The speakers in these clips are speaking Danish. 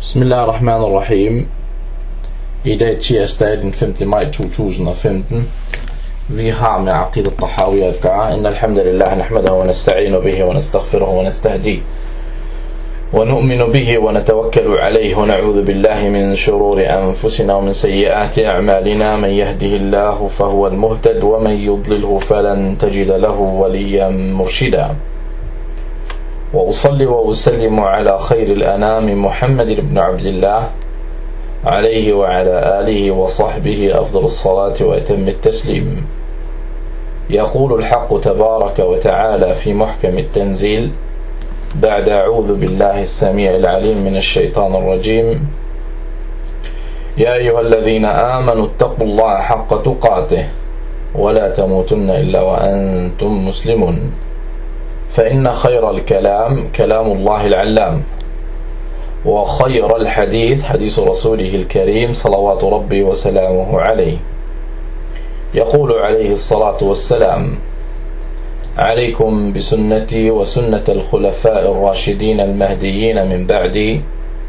Bismillahirrahmanirrahim. I dag tirsdag den 5. maj 2015. Vi har med Aqid al-Tahawi at gøre. Inna alhamdulillah nahmadahu wa nasta'inu bihi wa nastaghfiruhu wa nastahdi wa nu'minu bihi wa natawakkalu alayhi wa na'udhu billahi min shururi anfusina wa min sayyiati a'malina. Man yahdihillahu fahuwa al-muhtad wa man yudlilhu falan tajida lahu waliyan murshida. وأصلي وأسلم على خير الأنام محمد بن عبد الله عليه وعلى آله وصحبه أفضل الصلاة وأتم التسليم. يقول الحق تبارك وتعالى في محكم التنزيل بعد أعوذ بالله السميع العليم من الشيطان الرجيم: يا أيها الذين آمنوا اتقوا الله حق تقاته ولا تموتن إلا وأنتم مسلمون. فإن خير الكلام كلام الله العلام وخير الحديث حديث رسوله الكريم صلوات ربي وسلامه عليه. يقول عليه الصلاة والسلام: عليكم بسنتي وسنة الخلفاء الراشدين المهديين من بعدي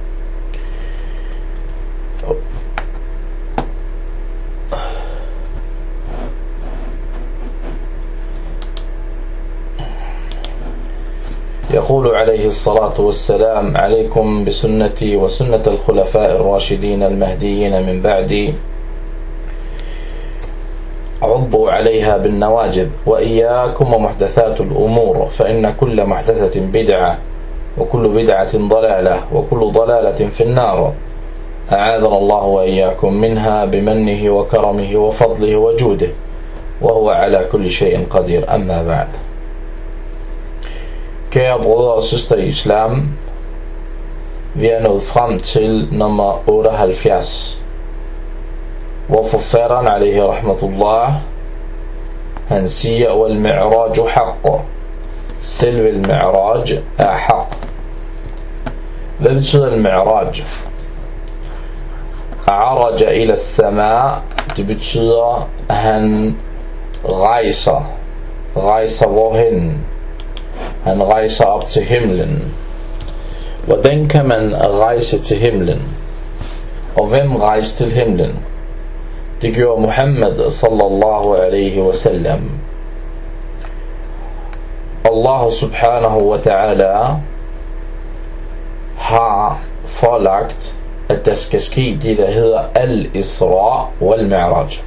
يقول عليه الصلاة والسلام: عليكم بسنتي وسنة الخلفاء الراشدين المهديين من بعدي عضوا عليها بالنواجذ وإياكم ومحدثات الأمور فإن كل محدثة بدعة وكل بدعة ضلالة وكل ضلالة في النار. أعاذنا الله وإياكم منها بمنه وكرمه وفضله وجوده وهو على كل شيء قدير. أما بعد. Kære brødre og søstre i islam, vi er nået frem til nummer 78, hvor forfatteren alaihi rahmatullah, han siger: wal-mi'raju haqq. Selve al-mi'raj er haqq. Hvad betyder al-mi'raj? Araja ila as-sama. Det betyder, at han rejser hvorhen? Han rejser op til himlen. Hvordan kan man rejse til himlen? Og hvem rejste til himlen? Det gjorde Muhammad sallallahu alaihi wasallam. Allah subhanahu wa ta'ala har forelagt, at der skal ske det, der hedder al-Isra wal-Mi'raj.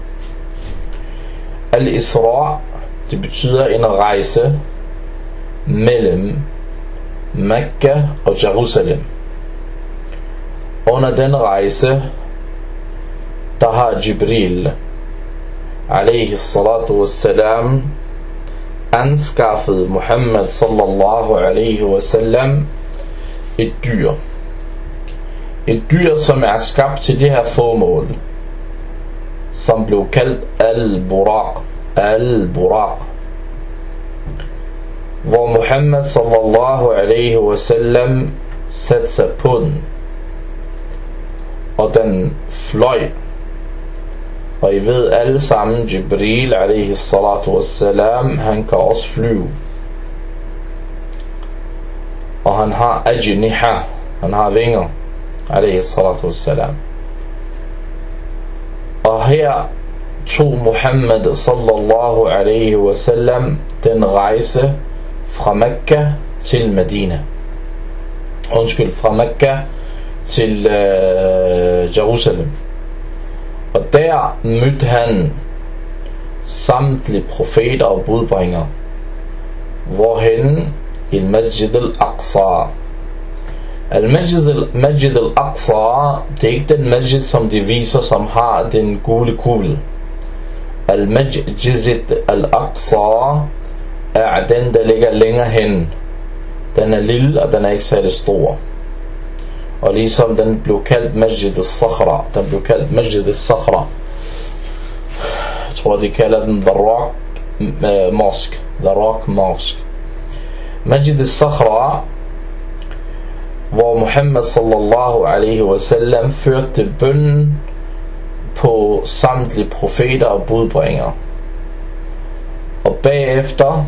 Al-Isra, det betyder en rejse mellem Mekka og Jerusalem. Under den rejse, der har Jibril alaihi salatu wassalam anskaffet Muhammad sallallahu alaihi wasallam et dyr. Et dyr, som er skabt til det her formål, som blev kaldt al-Buraq. Al-Buraq. Hvor Muhammad sallallahu alaihi wasallam satte sig på den, og den fløj. Og I ved alle sammen, Jibril alaihi salatu wassalam, han kan også flyve. Og han har ajniha, han har vinger, alaihi salatu wassalam. Og her tog Muhammad sallallahu alaihi wasallam den rejse fra Mekka til Medina. Fra Mekka til Jerusalem. Og der mødte han samtlige profeter og budbringere. Hvorhen? I Masjid al-Aqsa. Masjid al-Aqsa, det er ikke den masjid, som de viser, som har den gule kugle. Al-Masjid al-Aqsa er den, der ligger længere hen. Den er lille, og den er ikke særlig stor. Og ligesom den blev kaldt Masjid al-Sakhra. Den blev kaldt Masjid al-Sakhra. Jeg tror, de kalder den The Rock Mosque. The Rock Mosque. Masjid al-Sakhra, hvor Muhammad sallallahu alaihi wasallam førte bønnen på samtlige profeter og budbringere. Og bagefter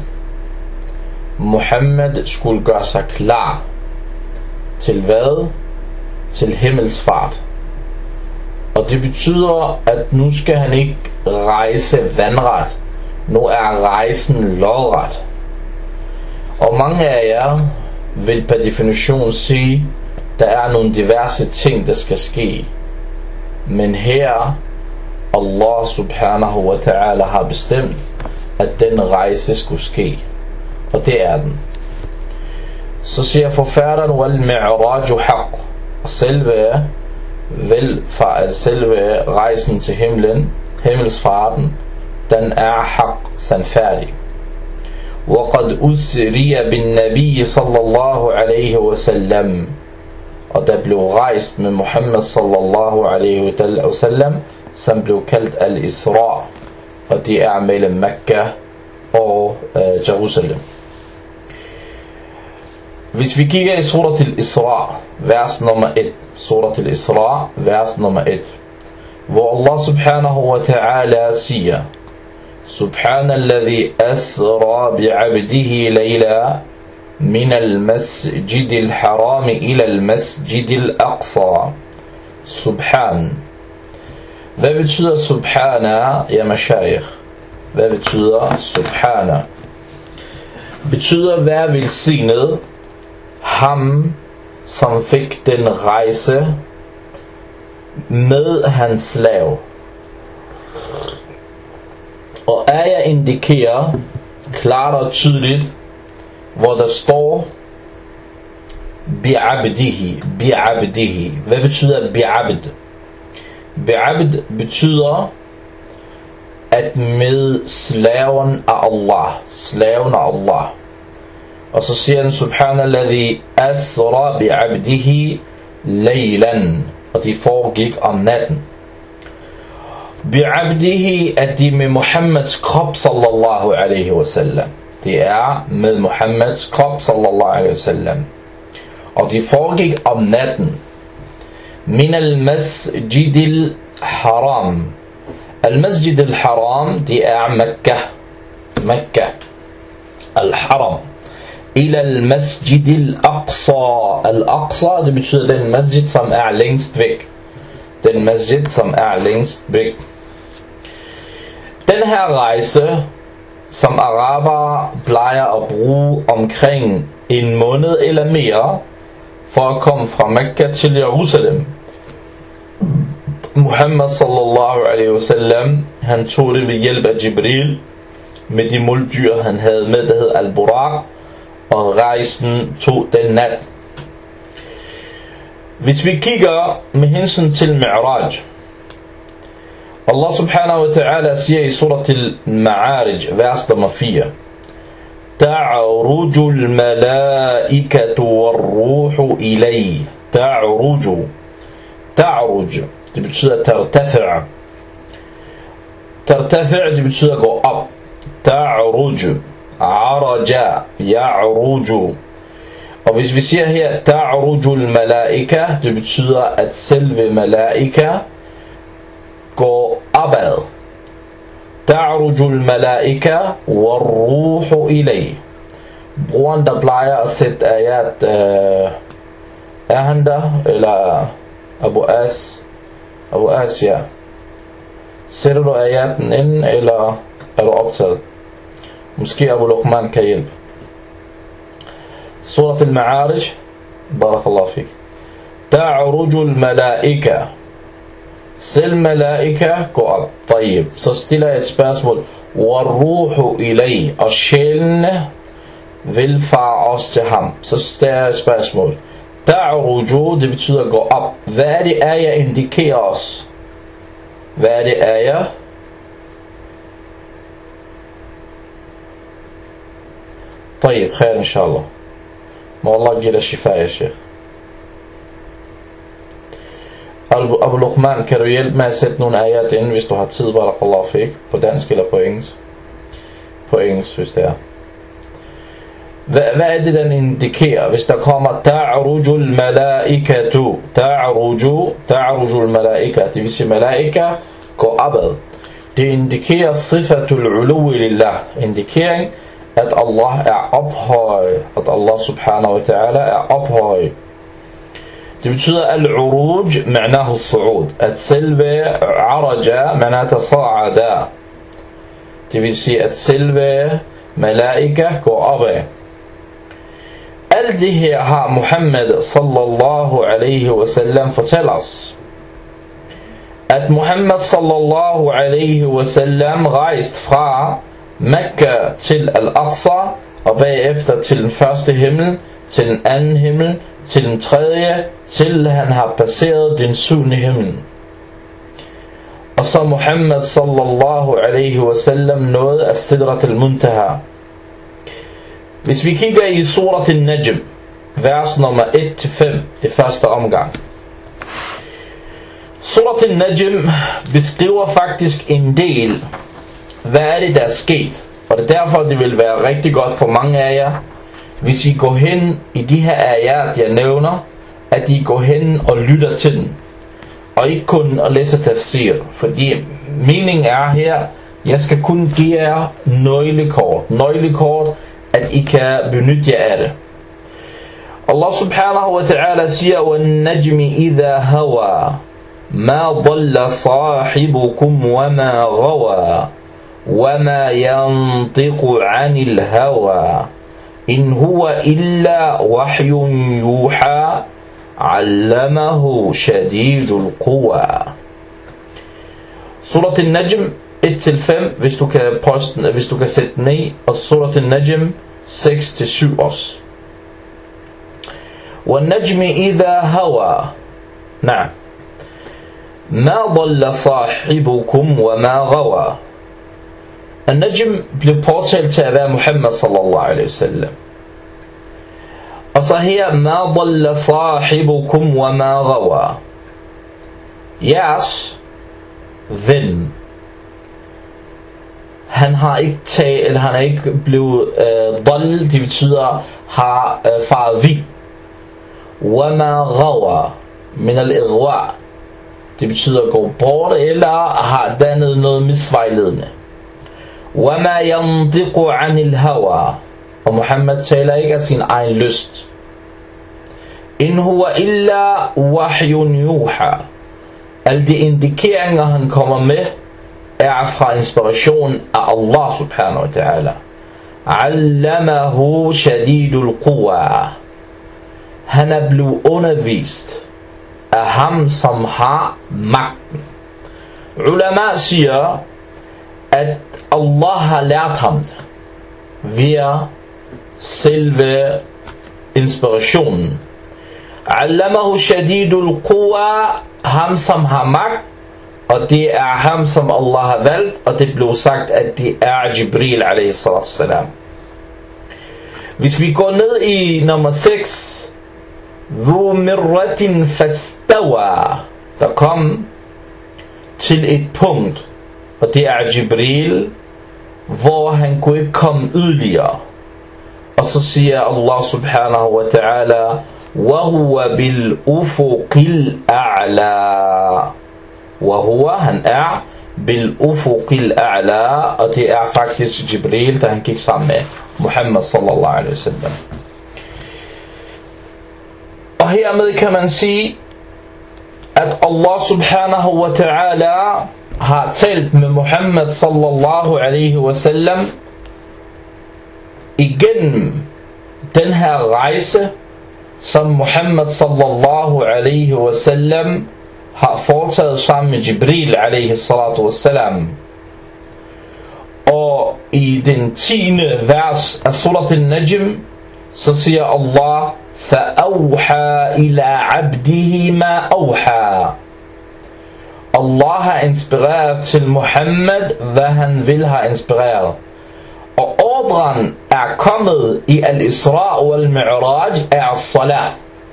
Muhammad skulle gøre sig klar til hvad? til himmelsfart. Og det betyder, at nu skal han ikke rejse vandret. Nu er rejsen lodret. Og mange af jer vil per definition sige, der er nogle diverse ting, der skal ske. Men her, Allah subhanahu wa ta'ala har bestemt, at den rejse skulle ske. Og det er den. Så siger forfatteren, وَالْمِعْرَاجُ حَقٌّ. Selve rejsen til himlen, himmelsfarten, den er haq, sandfærdig. وَقَدْ أُسْرِيَ بِالنَّبِيِّ صَلَّى اللَّهُ عَلَيْهِ وَسَلَّمْ. Og der blev rejst med Muhammad sallallahu alaihi wasallam, som blev kaldt al-Isra, og det er mellem Mekka og Jerusalem. Hvis vi kigger i surat al-Isra, vers nummer 1, surat al-Isra, vers nummer 1, hvor Allah subhanahu wa ta'ala siger, Subhanalladhi asra bi'abdihi layla من المسجد الحرام إلى المسجد الأقصى. Subhan. Hvad betyder subhana, ja mashayikh? Hvad betyder subhana? Betyder være velsignet ham, som fik den rejse med hans slav. Og ayah indikerer klart og tydeligt, hvor der står bi'abdihi, bi'abdihi. Hvad betyder bi'abd? Bi'abd betyder at med slaven af Allah, slaven af Allah. Og så siger han subhanalladhi asra bi'abdihi laylan, og de foregik om natten. Bi'abdihi er de med Muhammeds krop sallallahu alaihi wasallam. Det er med Muhammeds krop sallallahu alaihi wasallam. Og de foregik om natten. Min al-masjid al-haram. Al-masjid al-haram, det er Mekka. Mekka. Al-haram. Ila al-masjid al-aqsa. Al-aqsa, det betyder den masjid, som er længst væk. Den masjid, som er længst væk. Den her rejse, som araber plejer at bruge omkring en måned eller mere, for at komme fra Mekka til Jerusalem. Muhammad sallallahu alaihi wasallam, han tog det ved hjælp af Jibril, med de muldyr han havde med, der hed Al-Buraq, og rejsen tog den nat. Hvis vi kigger med hensyn til Mi'raj, Allah subhanahu wa ta'ala siger i surat al-Ma'arij, vers nummer 4, تعرج الملائكة والروح إليه. تعرج det betyder ترتفع. ترتفع det betyder gå op. تعرج عرج يعرج. Og hvis vi siger her تعرج الملائكة, det betyder at selve malaika går opad. تعرج الملائكة والروح إليه. Brugeren der plejer at sætte ayat, er han der? Eller Abu As, ja. Sætter du ayaten ind, eller er du optaget? Måske Abu Luqman kan hjælpe. Surat al-Ma'arij, barakallahu fik. تعرج الملائكة. Selv malaika går op. طيب. Så stiller jeg et spørgsmål. وَالْرُوحُ إِلَيْهِ. Og sjælene vil fare os til ham. Så stiller jeg et spørgsmål. تعرج, det betyder gå op. Hvad er det ayah indikerer os? Hvad er det ayah? طيب. خير إن شاء الله. må Allah give dig shifa, ya sheikh. Abu Luqman, kan du hjælpe med at sætte nogle ayat ind, hvis du har tid, barakallahu fik, på dansk eller på engelsk? På engelsk, hvis det er. Hvad er det, den indikerer? Hvis der kommer ta'rujul malaikatu, ta'rujul malaika, det vil sige malaika går opad. Det indikerer sifatul uluwi lillah, indikering at Allah er ophøjet, at Allah subhanahu wa ta'ala er ophøjet. Det betyder al-uruj, ma'nahu as-su'ud. At selve araja, ma'nahu tasa'ada. Det vil sige, at selve malaika går opad. Alt det her har Muhammad sallallahu alaihi wasallam fortalt os. At Muhammad sallallahu alaihi wasallam rejste fra Mekka til Al-Aqsa, og bagefter til den første himmel, til den anden himmel, til den tredje, til han har passeret den syvende himmel. Og så Muhammad sallallahu alaihi wasallam nåede af Sidrat al-Muntaha. Hvis vi kigger i Surat al-Najm, vers nummer 1-5 i første omgang. Surat al-Najm beskriver faktisk en del, hvad er det der er sket. Og det er derfor, det vil være rigtig godt for mange af jer, hvis I går hen i de her ayat, jeg nævner, at I går hen og lytter til den. Og ikke kun at læse tafsir. Fordi meningen er her, jeg skal kun give jer nøglekort, at I kan benytte jer af det. Allah subhanahu wa ta'ala siger, وَالنَّجْمِ إِذَا هَوَى مَا ضَلَّ صَاحِبُكُمْ وَمَا غَوَى وَمَا يَنطِقُ عَنِ الْهَوَى إِنْ هُوَ إِلَّا وَحْيٌ يُوحَى عَلَّمَهُ شَدِيدُ الْقُوَى. Surat al-Najm 1-5, hvis du kan sætte den i, og Surat al-Najm 6-7 også. وَالنَّجْمِ إِذَا هَوَى نعم مَا ضَلَّ صَاحِبُكُمْ وَمَا غَوَى. Al-Najm blev påtalt til at være Muhammad sallallahu alaihi wasallam. Og så her, مَا ضَلَّ صَاحِبُكُمْ وَمَا غَوَى. Jeres ven, han har ikke blevet dal, det betyder har faret vild. وَمَا غَوَى min al-igwa, det betyder gå bort eller har dannet noget misvejledende. وَمَا يَنطِقُ عَنِ الْهَوَى, og Muhammad taler ikke af sin egen lyst. إِنْ هُوَ إِلَّا وَحْيٌ يُوحَى, alle de indikeringer han kommer med er fra inspiration af Allah subhanahu wa ta'ala. عَلَّمَهُ شَدِيدُ الْقُوَى, han er blevet undervist af ham som har magten. Ulama siger, at Allah har lært ham det via selve inspirationen. Allamahu shadidul quwa, ham som har magt, og det er ham som Allah har valgt, og det blev sagt, at det er Jibril alayhi salatu salam. Hvis vi går ned i nummer 6, Dhu mirratin fastawa, der kom til et punkt, og det er Jibril, hvor han kunne ikke komme yderligere. Og så siger Allah subhanahu wa ta'ala, وَهُوَ بِالْأُفُقِ الْأَعْلَى, وَهُوَ, han er بِالْأُفُقِ الْأَعْلَى, og det er faktisk Jibril, da han gik sammen med Muhammad sallallahu alaihi wasallam. Og hermed kan man sige, at Allah subhanahu wa ta'ala har talt med Muhammad sallallahu alaihi wasallam igennem den her rejse, som Muhammad sallallahu alaihi wasallam har foretaget sammen med Jibril alaihi salatu wassalam. Og i den 10. vers af Surat al-Najm, så siger Allah, فَأَوْحَى إِلَىٰ عَبْدِهِ مَا أَوْحَى. Allah har inspireret til Muhammad, hvad han vil have inspireret. Og ordren er kommet i al-Isra og al-Mi'raj er salat.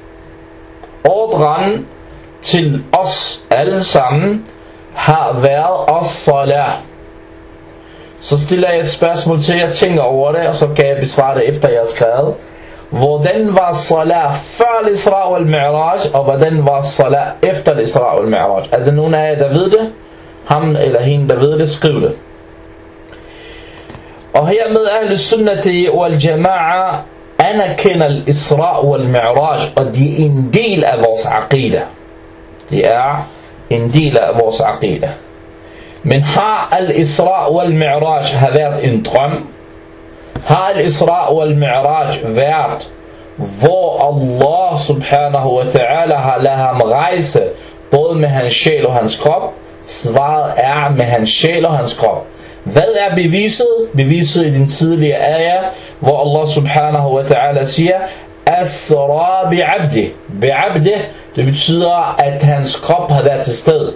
Ordren til os alle sammen har været as-salat. Så stiller jeg et spørgsmål til jer, tænker over det, og så kan jeg besvare det efter jeg har skrevet. Hvordan var salat før al-Isra og al-Mi'raj, og hvordan var salat efter al-Isra og al-Mi'raj? Er der nogen af jer, der ved det? Ham eller hende, der ved det, skriv det. Og hermed Ahl Sunnati wal Jama'a anerkender al-Isra wal Mi'raj, og de er en del af vores aqida. Det er en del af vores aqida. Men har al-Isra wal Mi'raj har været en drøm? Har al-Isra wal Mi'raj været, hvor Allah subhanahu wa ta'ala har ladet ham rejse, både med hans sjæl og hans krop? Svaret er med hans sjæl og hans krop. Hvad er beviset? Beviset i den tidligere ayah, hvor Allah subhanahu wa ta'ala siger, Asra bi'abdih. Bi'abdih, det betyder, at hans krop har været til stede.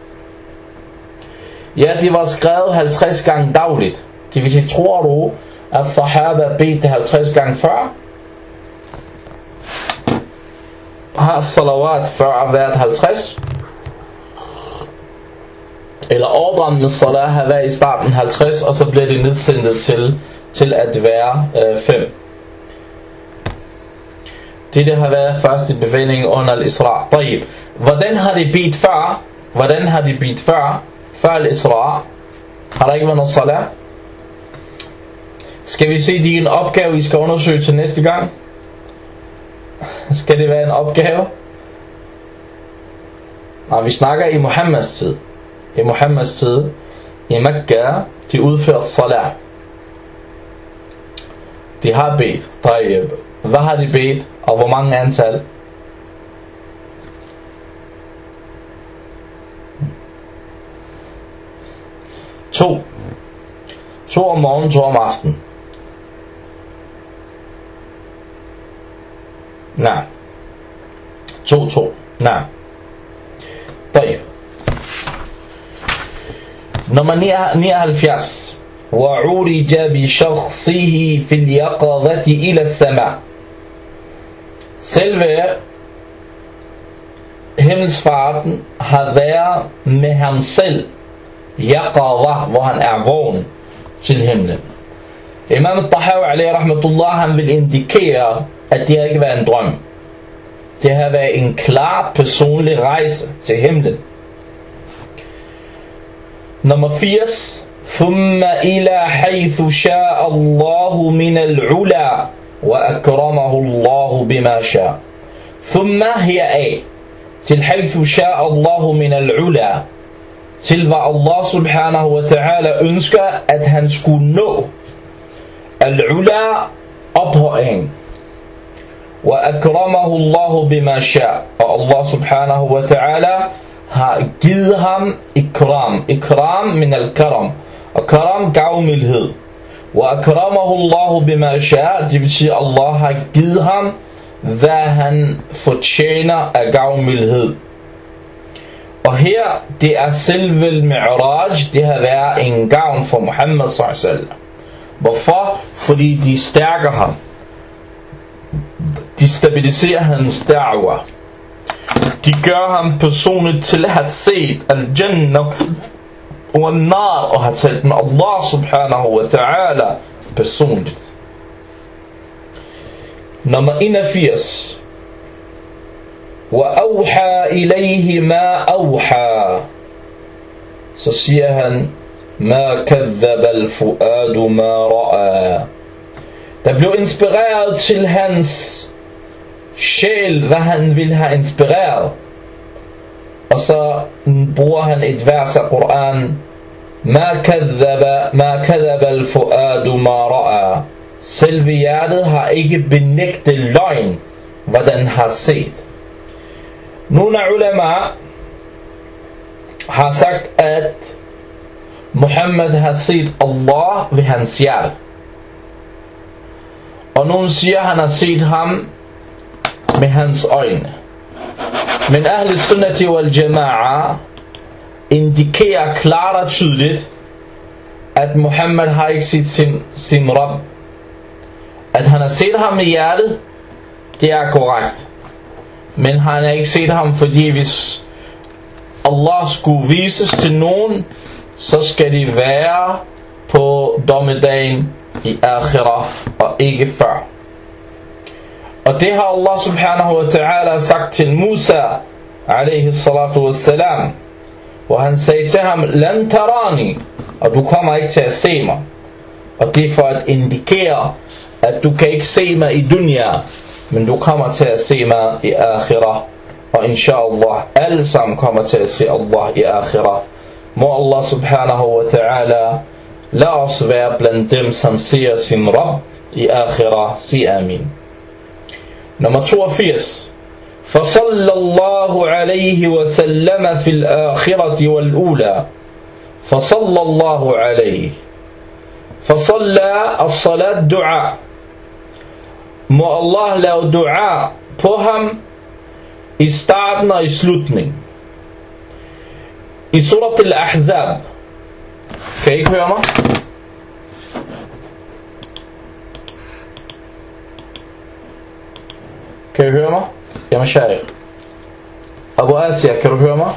Ja, det var skrevet 50 gange dagligt. Det vil sige, tror du, at sahaba bedte det 50 gange før? Har salawat før været 50? Eller ordren med salat har været i starten 50, og så bliver det nedsendt til at være 5. Det har været første befæling under al-Isra. Hvordan har de bedt før? Hvordan har de bedt før? Før al-Isra har der ikke været noget salat? Skal vi se, det er en opgave, vi skal undersøge til næste gang? Skal det være en opgave? Nej, vi snakker i Muhammeds tid. I Muhammeds tid, i Mekka, de udførte salat. De har bedt. Hvad har de bedt, og hvor mange antal? To om morgenen, 2 om aftenen. Nej. 2. Nej. طيب. Nummer 79. وعرج بشخصه في اليقظة إلى السماء. Selve himmelsfarten har været med ham selv, yaqadha, hvor han er vågen til himlen. Imam al-Tahawi alayhi rahmatullah, han vil indikere, at det har ikke været en drøm. Det har været en klar personlig rejse til himlen. Nummer 80. ثم إلى حيث شاء الله من العلا وأكرمه الله بما شاء. ثم هي A. til حيث شاء الله من العلا, til hvad Allah subhanahu wa ta'ala ønsker, at han skulle nå. Al-ula, ophøjning. وأكرمه الله بما شاء, og Allah subhanahu wa ta'ala har givet ham ikram. Ikram min al-karam, og karam gavmildhed. وأكرمه الله بما شاء, det vil sige, at Allah har givet ham, hvad han fortjener af gavmildhed. Og her, det er selve al-Mi'raj, det har været en gavn for Muhammad sallallahu alaihi wasallam. Hvorfor? Fordi de stærker ham. De stabiliserer hans da'wah. De gør ham personligt til at have set al-Jannah og al-Nar, og har talt med Allah subhanahu wa ta'ala personligt. Nummer 81. وَأَوْحَى إِلَيْهِ مَا أَوْحَى. Så siger han, مَا كَذَّبَ الْفُؤَادُ مَا رَأَى. Der blev inspireret til hans sjæl, hvad han ville have inspireret. Og så bruger han et vers af Koran, مَا كَذَّبَ الْفُؤَادُ مَا رَأَى. Selve hjertet har ikke benægtet løgn, hvad den har set. Nogle ulema har sagt, at Muhammad har set Allah ved hans hjerte. Og nogle siger, at han har set ham med hans øjne. Men Ahl Sunnati wal Jama'a indikerer klart og tydeligt, at Muhammad har ikke set sin Rabb. At han har set ham i hjertet, det er korrekt. Men han har ikke set ham, fordi hvis Allah skulle vises til nogen, så skal de være på dommedagen i akhirah, og ikke før. Og det har Allah subhanahu wa ta'ala sagt til Musa alayhi salatu wassalam, hvor han sagde til ham, lan tarani, og du kommer ikke til at se mig. Og det er for at indikere, at du kan ikke se mig i dunya, men du kommer til at se mig i akhirah. Og inshallah, alle sammen kommer til at se Allah i akhirah. Må Allah subhanahu wa ta'ala lad os være blandt dem, som ser sin Rabb i akhirah. Sig amin. Nummer 82. فصلى الله عليه وسلم في الآخرة والأولى. فصلى الله عليه. فصلى الصلاة دعاء. Må Allah lave dua på ham i starten og i slutningen. I surat al-Ahzab. Kan I ikke høre mig? Kan I høre mig? Jeg er Shaykh. Abu Asia, kan du høre mig?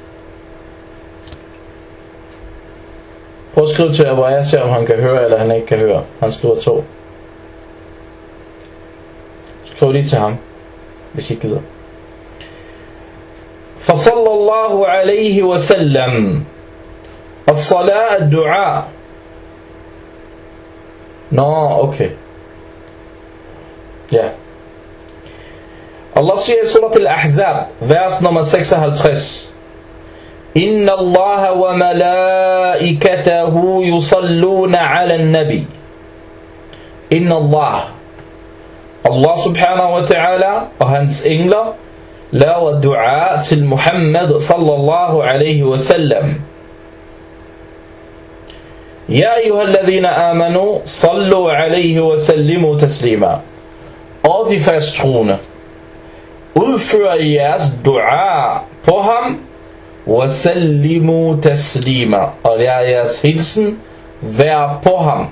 Prøv at skrive til Abu Asia, om han kan høre, eller han ikke kan høre. Han skriver 2. Skriv lige til ham, hvis I gider. فصلى الله عليه وسلم. الصلاة الدعاء. Okay. Ja. Allah siger i surat al-Ahzab, vers nummer 56. Inna Allah wa malaikatahu yusalluna ala an-nabi. Inna Allah subhanahu wa ta'ala og hans engler laver dua til Muhammad sallallahu alaihi wasallam. Ya ayyuhalladhina amanu sallu alaihi wa sallimu taslima. Og de fasttroende, udfør jeres dua på ham, wa sallimu taslima, og lad jeres hilsen være på ham.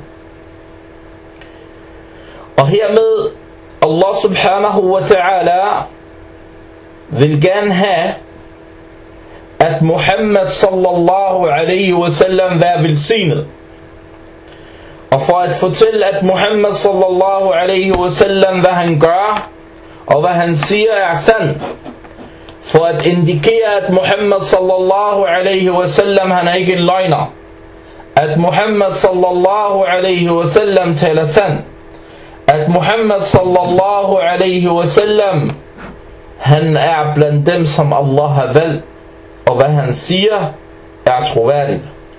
Og hermed Allah subhanahu wa ta'ala vil gerne have, at Muhammad sallallahu alaihi wasallam var velsignet. Og for at fortælle, at Muhammad sallallahu alaihi wasallam, hvad han gør, og hvad han siger er sand. For at indikere, at Muhammad sallallahu alaihi wasallam, han er ikke en løgner. At Muhammad sallallahu alaihi wasallam taler sand. At Muhammad sallallahu alaihi wasallam, han er blandt dem, som Allah har valgt, og hvad han siger er troværdigt.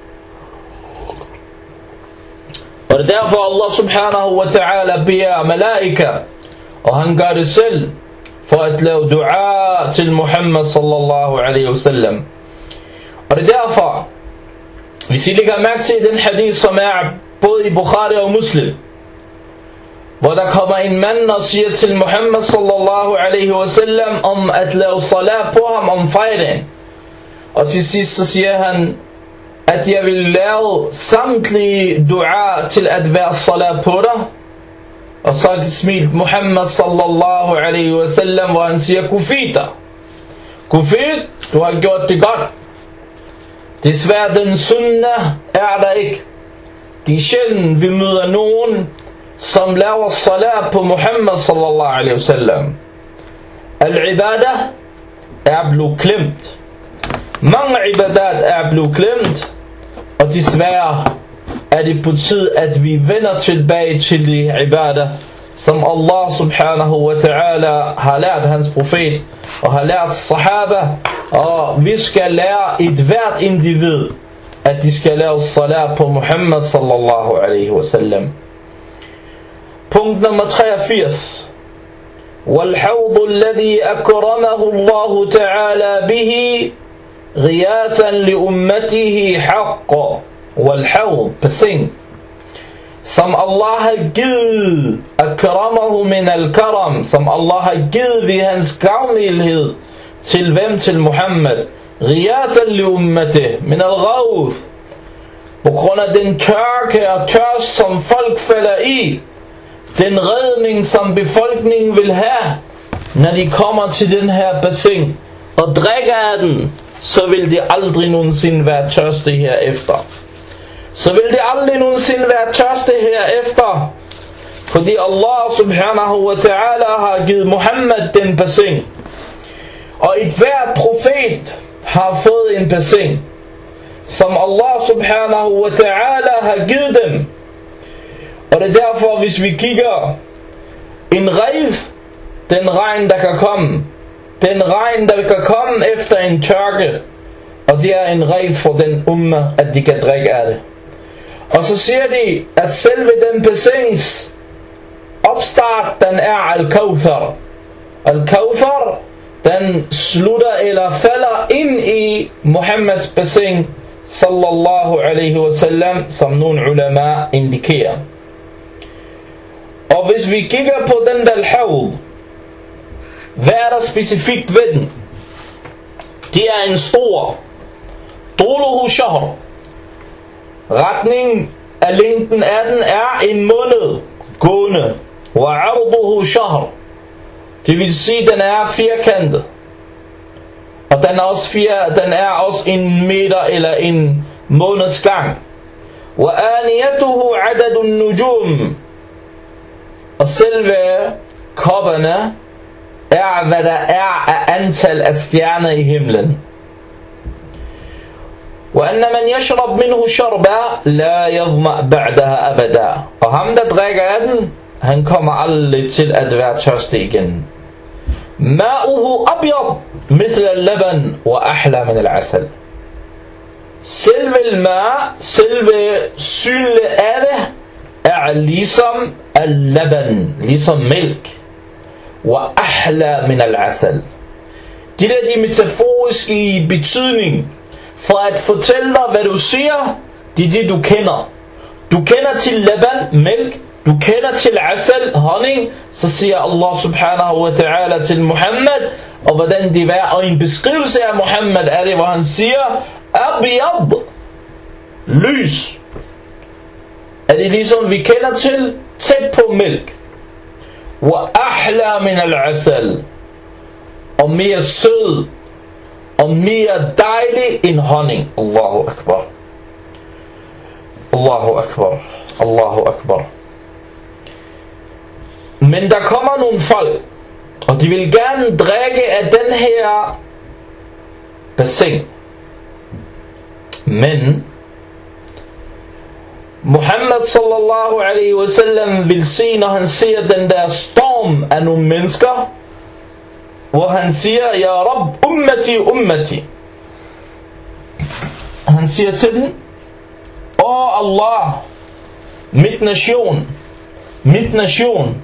Og det er derfor Allah subhanahu wa ta'ala beder malaika, og han gør det selv, for at lave dua til Muhammad sallallahu alaihi wasallam. Og det er derfor, hvis I lægger mærke til den hadith, som er både i Bukhari og Muslim, hvor der kommer en mand og siger til Muhammad sallallahu alaihi wasallam om at lave salat på ham om fredagen. Og til sidst så siger han, at jeg vil lave samtlige dua til at være salat på dig. Og så smilte Muhammad sallallahu alaihi wasallam, hvor han siger, Kufita, du har gjort det godt. Desværre den sunnah er der ikke. Det er sjældent vi møder nogen, som laver salat på Muhammad sallallahu alaihi wasallam. Al-ibadah er blevet glemt. Mange ibadat er blevet glemt, og desværre er det på tid, at vi vender tilbage til de ibadah, som Allah subhanahu wa ta'ala har lært hans profet, og har lært sahaba, og vi skal lære et hvert individ, at de skal lave salat på Muhammad sallallahu alaihi wasallam. Punkt nummer 83. والحوض الذي أكرمه الله تعالى به غياثا لأمته حق. والحوض, bassin, som Allah har givet, akramahu min al-karam, som Allah har givet ved hans gavmildhed, til hvem? Til Muhammad. Ghiyathan li ummati min al-ghawth, på grund af den tørke og tørst, som folk falder i, den redning, som befolkningen vil have, når de kommer til den her bassin og drikker af den, så vil de aldrig nogensinde være tørste herefter. Så vil de aldrig nogensinde være tørste herefter, fordi Allah subhanahu wa ta'ala har givet Muhammad den bassin. Og et hvert profet har fået en bassin, som Allah subhanahu wa ta'ala har givet dem. Og det er derfor, hvis vi kigger en rev, den regn der kan komme, den regn der kan komme efter en tørke, og det er en rev for den umma, at de kan drikke af det. Og så siger de, at selve den bassins opstart, den er Al-Kawthar. Al-Kawthar, den slutter eller falder ind i Muhammeds bassin, sallallahu alaihi wasallam, som nogle ulama indikerer. Og hvis vi kigger på den der havd, hvad er der specifikt ved den? Det er en stor Tuluhu shahr. Retningen af længden af den er en måned gående. Wa arduhu shahr. Det vil sige, den er firkantet. Og den er også en meter eller en måneds gang. Wa aniyatuhu adadun nujum. Og selve kopperne er, hvad der er af antal af stjerner i himlen. وأن من يشرب منه شربا لا يظمأ بعدها أبدا. Og ham der drikker af den, han kommer aldrig til at være tørstig igen. ماؤه أبيض مثل اللبن وأحلى من العسل. Selve selve synet af det er ligesom al-laban, ligesom mælk. وأحلى من العسل. Det er de metaforiske betydning. For at fortælle dig, hvad du siger, det er det, du kender. Du kender til laban, mælk. Du kender til asal, honning. Så siger Allah subhanahu wa ta'ala til Muhammad, og hvordan det var. Og en beskrivelse af Muhammad er det, hvor han siger, abiyad, lys. Er det ligesom vi kender til, tæt på mælk. Wa ahla min al-asal. Og mere sød. Og mere dejlig end honning. Allahu akbar. Allahu akbar. Allahu akbar. Men der kommer nogle folk, og de vil gerne drikke af den her bassin. Men Muhammad sallallahu alaihi wasallam vil se, når han ser den der storm af nogle mennesker, hvor han siger, Ja Rab, ummati, ummati. Han siger til den, Allah, mit nation, mit nation.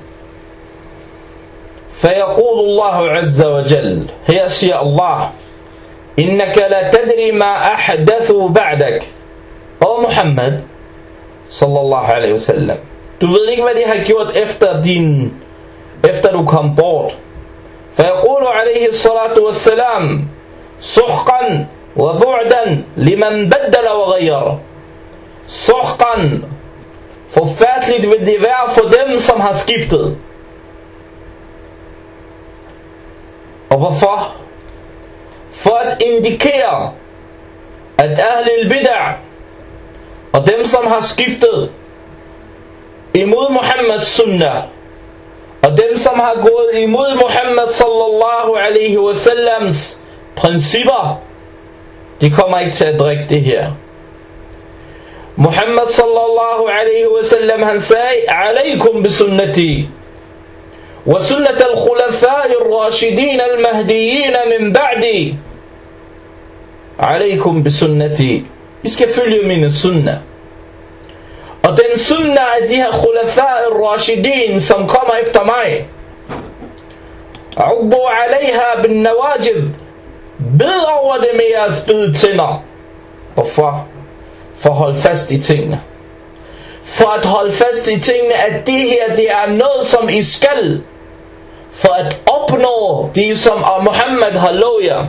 فيقول الله عز وجل, her siger Allah, إنك لا تدري ما أحدثوا بعدك. Muhammad sallallahu alaihi wasallam, du ved ikke, hvad de har gjort efter du kom bort. فيقول عليه الصلاة والسلام سحقا وبعدا لمن بدل وغير. Suhqan, forfærdeligt vil det være for dem, som har skiftet. Og hvorfor? For at indikere, at ahlul bid'ah og dem, som har skiftet imod Muhammeds sunnah, og dem, som har gået imod Muhammad sallallahu alaihi wasallams principper, de kommer ikke til at drikke det her. Muhammad sallallahu alaihi wasallam, han sagde, alaikum bisunnati wa sunnat al-khulafa'i ar-rashidin al-mahdiyyin min ba'di. Alaikum bisunnati. I skal følge mine sunnah. Og den sunnah af de her khulafa'i ar-rashidin, som kommer efter mig, uddu alaiha bin nawajib. Bed over det med jeres bedetænder. Hvorfor? For at holde fast i tingene. For at holde fast i tingene, at det her, det er noget, som I skal. For at opnå det, som Muhammad har lovet jer.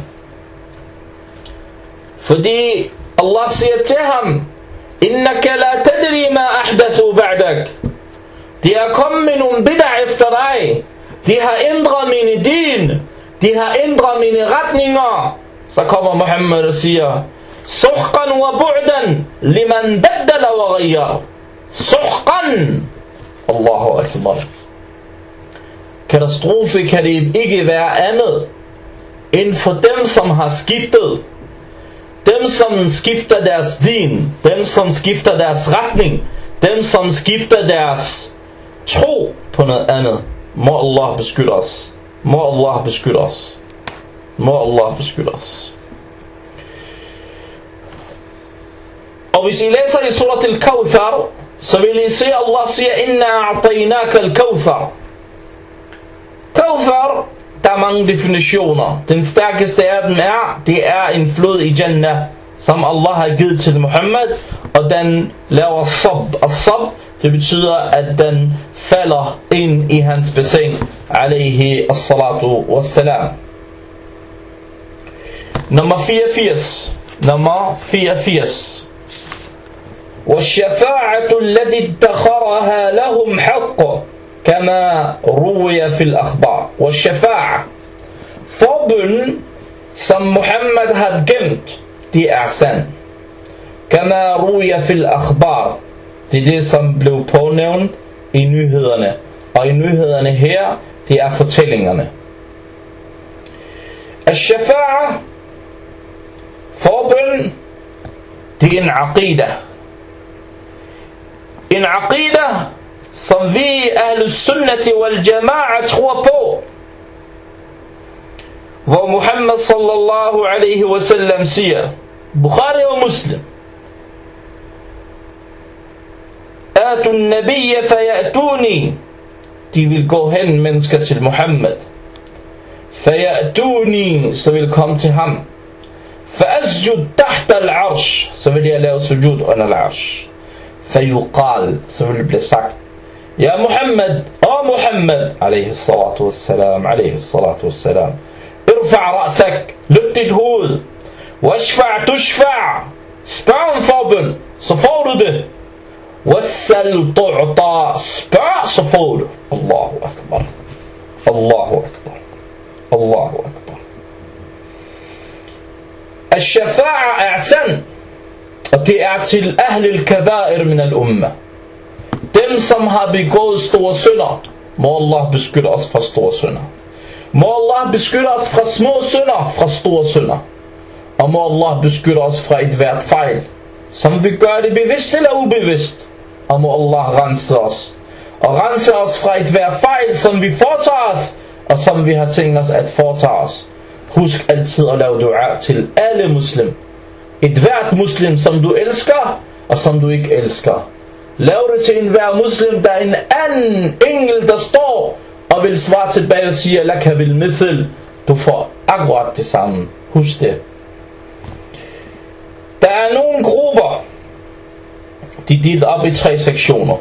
Fordi Allah siger til ham, Innaka la tadri ma ahdathu ba'dak. De har kommet med nogle bid'ah efter dig. De har ændret mine din. De har ændret mine retninger. Så kommer Muhammad og siger, Suhqan wa bu'dan liman baddala wa ghayyar. Suhqan. Allahu akbar. Katastrofe kan det ikke være andet end for dem, som har skiftet. Dem, som skifter deres din. Dem, som skifter deres retning. dem som skifter deres tro på noget andet. Må Allah beskytte os. Må Allah beskytte os. Må Allah beskytte os. Og hvis I læser i surat al-Kawthar, så vil I se Allah siger, Inna a'tainaka al-Kawthar. Kawthar, der er mange definitioner. Den stærkeste af dem det er en flod i Jannah, som Allah har givet til Muhammad, og den laver sab. As-sab, det betyder, at den falder ind i hans bassin, alayhi as-salatu was-salam. Nummer 84. والشفاعة التي ادخرها لهم حق كما روي في الأخبار. والشفاعة, forbøn som Muhammad har gemt, det er sand. كما روي في الأخبار, det er det som blev pånævnt i nyhederne. Og i nyhederne her, det er fortællingerne. Al-shafa'a, forbøn, det er en aqida. En aqida, som vi Ahlus Sunnati wal Jama'a tror på. Hvor Muhammad sallallahu alaihi wasallam siger, Bukhari og Muslim, Atun nabiyya fayatuni, de vil gå hen mennesker til Muhammad. Fayatuni, så vil komme til ham. Fa'asjud tahta al-arsh, så vil jeg lave sujud under al-arsh. Fayuqal, så vil det blive sagt, Ja Muhammad, Muhammad, alayhi salatu wassalam, irfa' ra'sak, løft dit hoved, washfa' tushfa', spørg om forbøn, så får du det, wassal tu'ta, spørg, så får du. Allahu akbar, Allahu akbar, Allahu akbar. Al-shafa'a er sand, og det er til ahlil kabair min al-umma. Dem som har begået store synder, må Allah beskytte os fra store synder. Må Allah beskytte os fra små synder, fra store synder. Og må Allah beskytte os fra et hvert fejl, som vi gør det bevidst eller ubevidst. Og må Allah rense os. Og rense os fra et hvert fejl, som vi foretager os, og som vi har tænkt os at foretage os. Husk altid at lave dua til alle muslim. Et hvert muslim, som du elsker, og som du ikke elsker. Lav det til enhver muslim, der er en anden engel, der står og vil svare tilbage og sige, Laka bil mithil. Du får akkurat det samme. Husk det. Der er nogle grupper, de er delt op i 3 sektioner.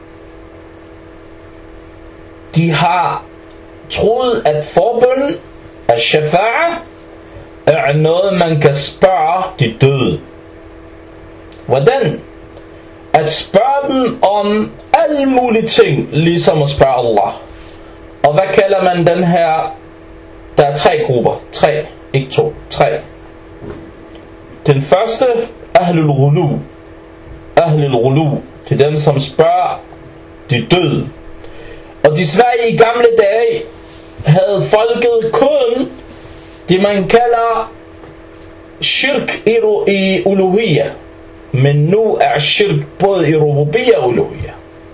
De har troet, at forbøn af shafa'a er noget, man kan spørge de døde. Hvordan? At spørge dem om alle mulige ting, ligesom at spørge Allah. Og hvad kalder man den her? Der er 3 grupper. 3, ikke 2. 3. Den første, Ahlul Ghulu. Ahlul Ghulu. Det er dem, som spørger de døde. Og desværre i gamle dage havde folket kun det man kalder shirk i uluhiyya. Men nu er shirk både i rububiyya og uluhiyya.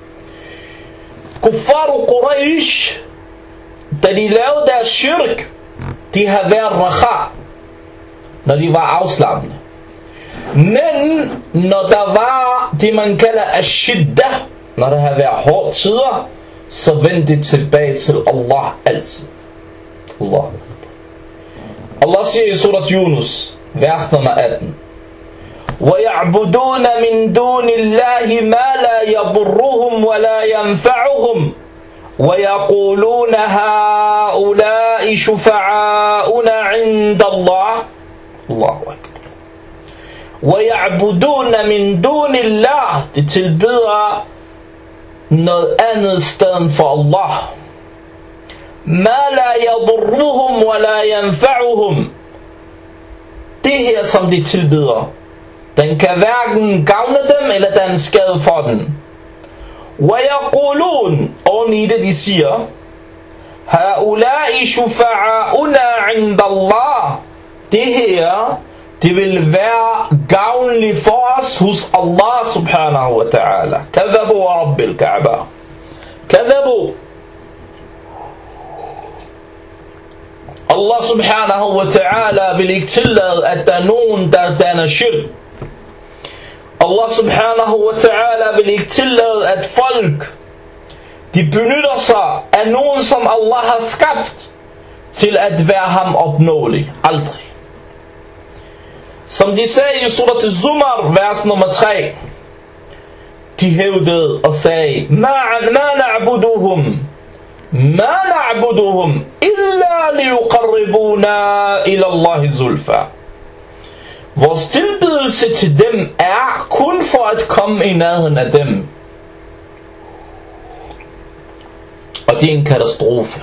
Kuffar og Quraysh, da de lavede deres shirk, de har været raha, når de var afslappende. Men når der var det man kalder ashidda, når der har været hårde tider, så vendte de tilbage til Allah altid. Allah. Allah siger i surat Yunus, vers nummer 18, وَيَعْبُدُونَ مِن دُونِ اللَّهِ مَا لَا يَضُرُّهُمْ وَلَا يَنْفَعُهُمْ وَيَقُولُونَ هَؤُلَاءِ شُفَعَاؤُنَا عِنْدَ اللَّهِ. Allahu akbar. وَيَعْبُدُونَ مِن دُونِ اللَّهِ, de tilbeder noget andet sted for Allah. مَا لَا يَضُرُّهُمْ وَلَا يَنْفَعُهُمْ, det her som de tilbeder, den kan hverken gavne dem, eller den skade for dem. وَيَقُولُونَ, og i det de siger, هَؤُلَاءِ شُفَعَاؤُنَا عِنْدَ اللَّهِ, det her, det vil være gavnligt for os hos Allah subhanahu wa ta'ala. Kadhabu wa rabbil Kaaba. Kadhabu. Allah subhanahu wa ta'ala vil ikke tillade, at der er nogen, der danner shirk. Allah subhanahu wa ta'ala vil ikke tillade, at folk, de benytter sig af nogen, som Allah har skabt, til at være ham opnåelig. Aldrig. Som de sagde i surat Az-Zumar, vers nummer 3. De hævdede og sagde, Ma na'buduhum illa liyuqarribuna ila Allahi zulfa. Vores tilbedelse til dem er kun for at komme i nærheden af dem. Og det er en katastrofe.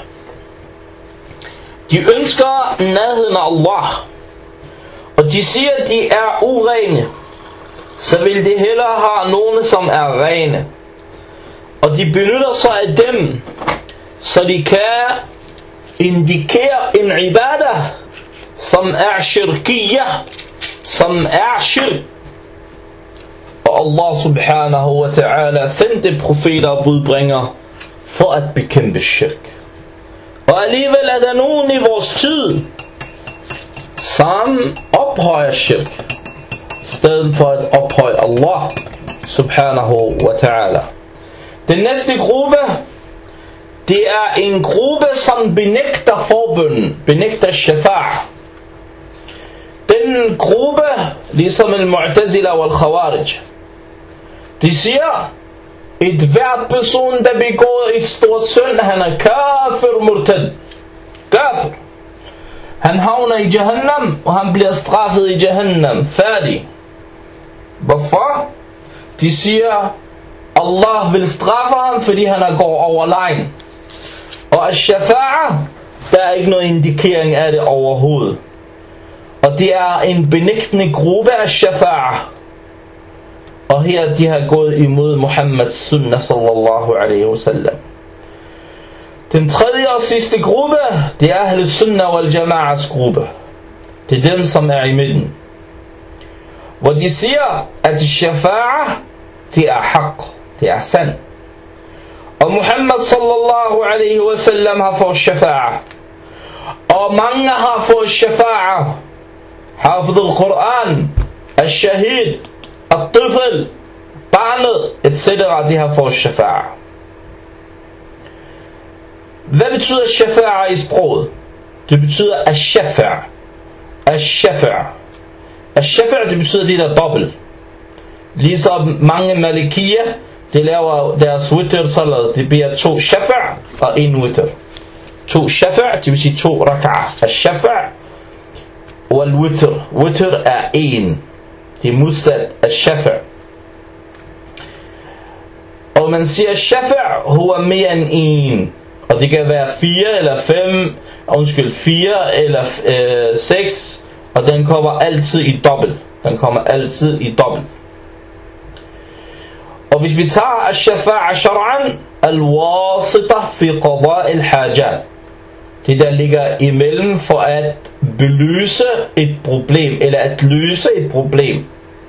De ønsker nærheden af Allah. Og de siger, at de er urene. Så vil de hellere have nogen, som er rene. Og de benytter sig af dem, så de kan indikere en ibadah, som er shirkiyah, som er shirk. Og Allah subhanahu wa ta'ala sendte profeter og budbringer for at bekæmpe shirk. Og alligevel er der nogen i vores tid, som ophøjer shirk, i stedet for at ophøje Allah subhanahu wa ta'ala. Den næste gruppe, det er en gruppe, som benægter forbønnen, benægter shafa'a. Den gruppe, ligesom al-Mu'tazila og al-Khawarij, de siger, et hver person, der begår et stort synd, han er kafir murtad. Kafir. Han havner i Jahannam, og han bliver straffet i Jahannam. Færdig. Hvorfor? De siger, Allah vil straffe ham, fordi han er går over lejen. Og al-shafa'a, der er ikke noget indikering af det overhovedet. Og det er en benægtende gruppe af shafa'a. Og her de har gået imod Muhammeds sunnah sallallahu alaihi wasallam. Den tredje og sidste gruppe, det er Ahl Sunnah wal Jama'as gruppe. Det er dem, som er i midten. Hvor de siger, at shafa'a, det er haq, det er sand. Og Muhammad sallallahu alaihi wasallam har fået shafa'a. Og mange har fået shafa'a. Hafid al-Quran, al-Shahid, al-Tifl, barnet, etc. de har fået shafa'a. Hvad betyder shafa'a i sproget? Det betyder al-shafa'. Al-shafa'. Al-shafa' det betyder det der dobbelt. Ligesom mange malikier, de laver deres witr-salat, det bliver 2 shafa' og 1 witr. 2 shafa', det vil sige 2 rak'ah. Al-shafa' og al-witr. Witr er 1. Det er modsat al-shafa'. Og man siger, al-shafa' huwa mere end 1. Og det kan være 4 eller 5, 4 eller 6, og den kommer altid i dobbelt. Den kommer altid i dobbelt. Og hvis vi tager al-shafa'a shar'an, al-wasita fi qada' al-hajat. Det der ligger imellem for at belyse et problem, eller at løse et problem.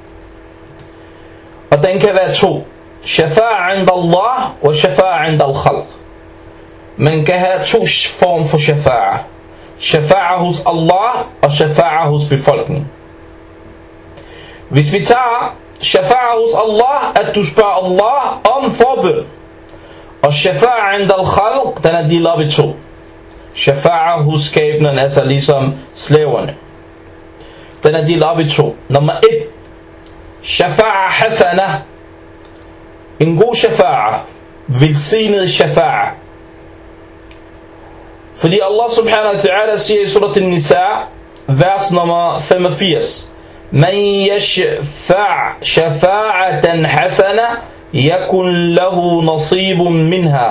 Og den kan være 2. Shafa'a 'inda Allah og shafa'a 'inda al-khalq. Man kan have 2 former for shafa'a. Shafa'a hos Allah og shafa'a hos befolkningen. Hvis vi tager shafa'a hos Allah, at du spørger Allah om forbøn. Og shafa'a 'inda al-khalq, den er delt op i 2. Shafa'a hos skabningen, altså ligesom slaverne. Den er delt op i 2. Nummer 1. Shafa'a hasana. En god shafa'a. Velsignet shafa'a. Fordi Allah subhanahu wa ta'ala siger i surat al-Nisa, vers nummer 85. Man yashfa' shafa'atan hasana, yakun lahu nasibun minha.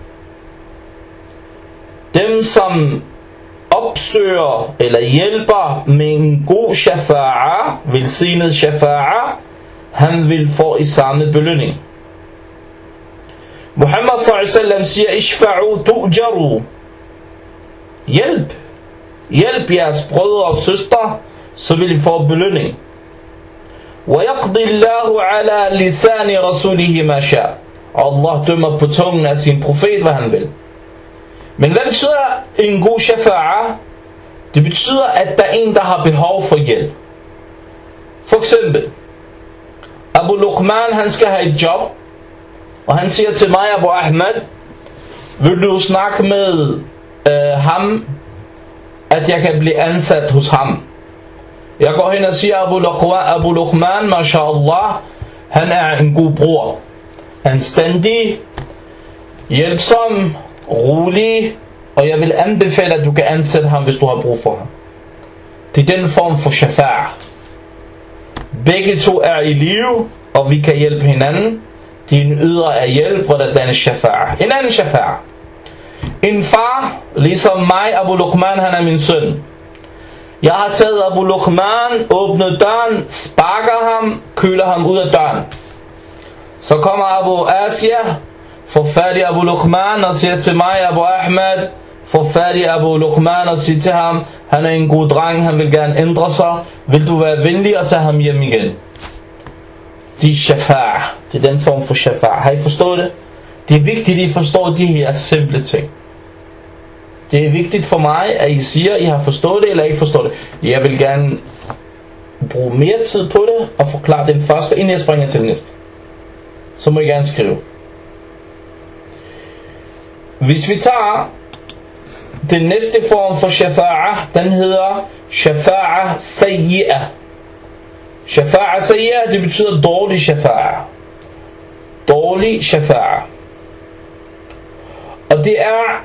Dem som opsøger eller hjælper med en god shafa'a, velsignet shafa'a, han vil få i samme belønning. Muhammad sallallahu alaihi wasallam siger, ishfa'u tu'jaru. Hjælp jeres brødre og søstre, så vil de få belønning. وَيَقْضِي اللَّهُ عَلَى لِسَانِ رَسُولِهِ مَا شَاء. Allah dømmer på tungen af sin profet, hvad han vil. Men hvad betyder en god shafa'a? Det betyder, at der er en, der har behov for hjælp. For eksempel, Abu Luqman, han skal have et job, og han siger til mig, Abu Ahmed, vil du snakke med ham, at jeg kan blive ansat hos ham? Jeg går hen og siger, Abu Luqman, mashallah, han er en god bror. Anstændig, hjælpsom, rolig, og jeg vil anbefale, at du kan ansætte ham, hvis du har brug for ham. Det er den form for shafa'a. Begge to er i live, og vi kan hjælpe hinanden. Det er en ydre af hjælp, hvor der er shafa'a. En anden shafa'a. En far, ligesom mig, Abu Luqman, han er min søn. Jeg har taget Abu Luqman, åbnet døren, sparker ham, køler ham ud af døren. Så kommer Abu Asia, får fat i Abu Luqman og siger til mig, Abu Ahmed, får fat i Abu Luqman og siger til ham, han er en god dreng, han vil gerne ændre sig, vil du være venlig og tage ham hjem igen? Det er shafa'a. Det er den form for shafa'a. Har I forstået det? Det er vigtigt, at I forstår de her simple ting. Det er vigtigt for mig, at I siger, at I har forstået det, eller ikke forstået det. Jeg vil gerne bruge mere tid på det, og forklare det første, inden jeg springer til næste. Så må I gerne skrive. Hvis vi tager den næste form for shafa'a, den hedder shafa'a sayyi'a. Shafa'a sayyi'a, det betyder dårlig shafa'a. Dårlig shafa'a. Og det er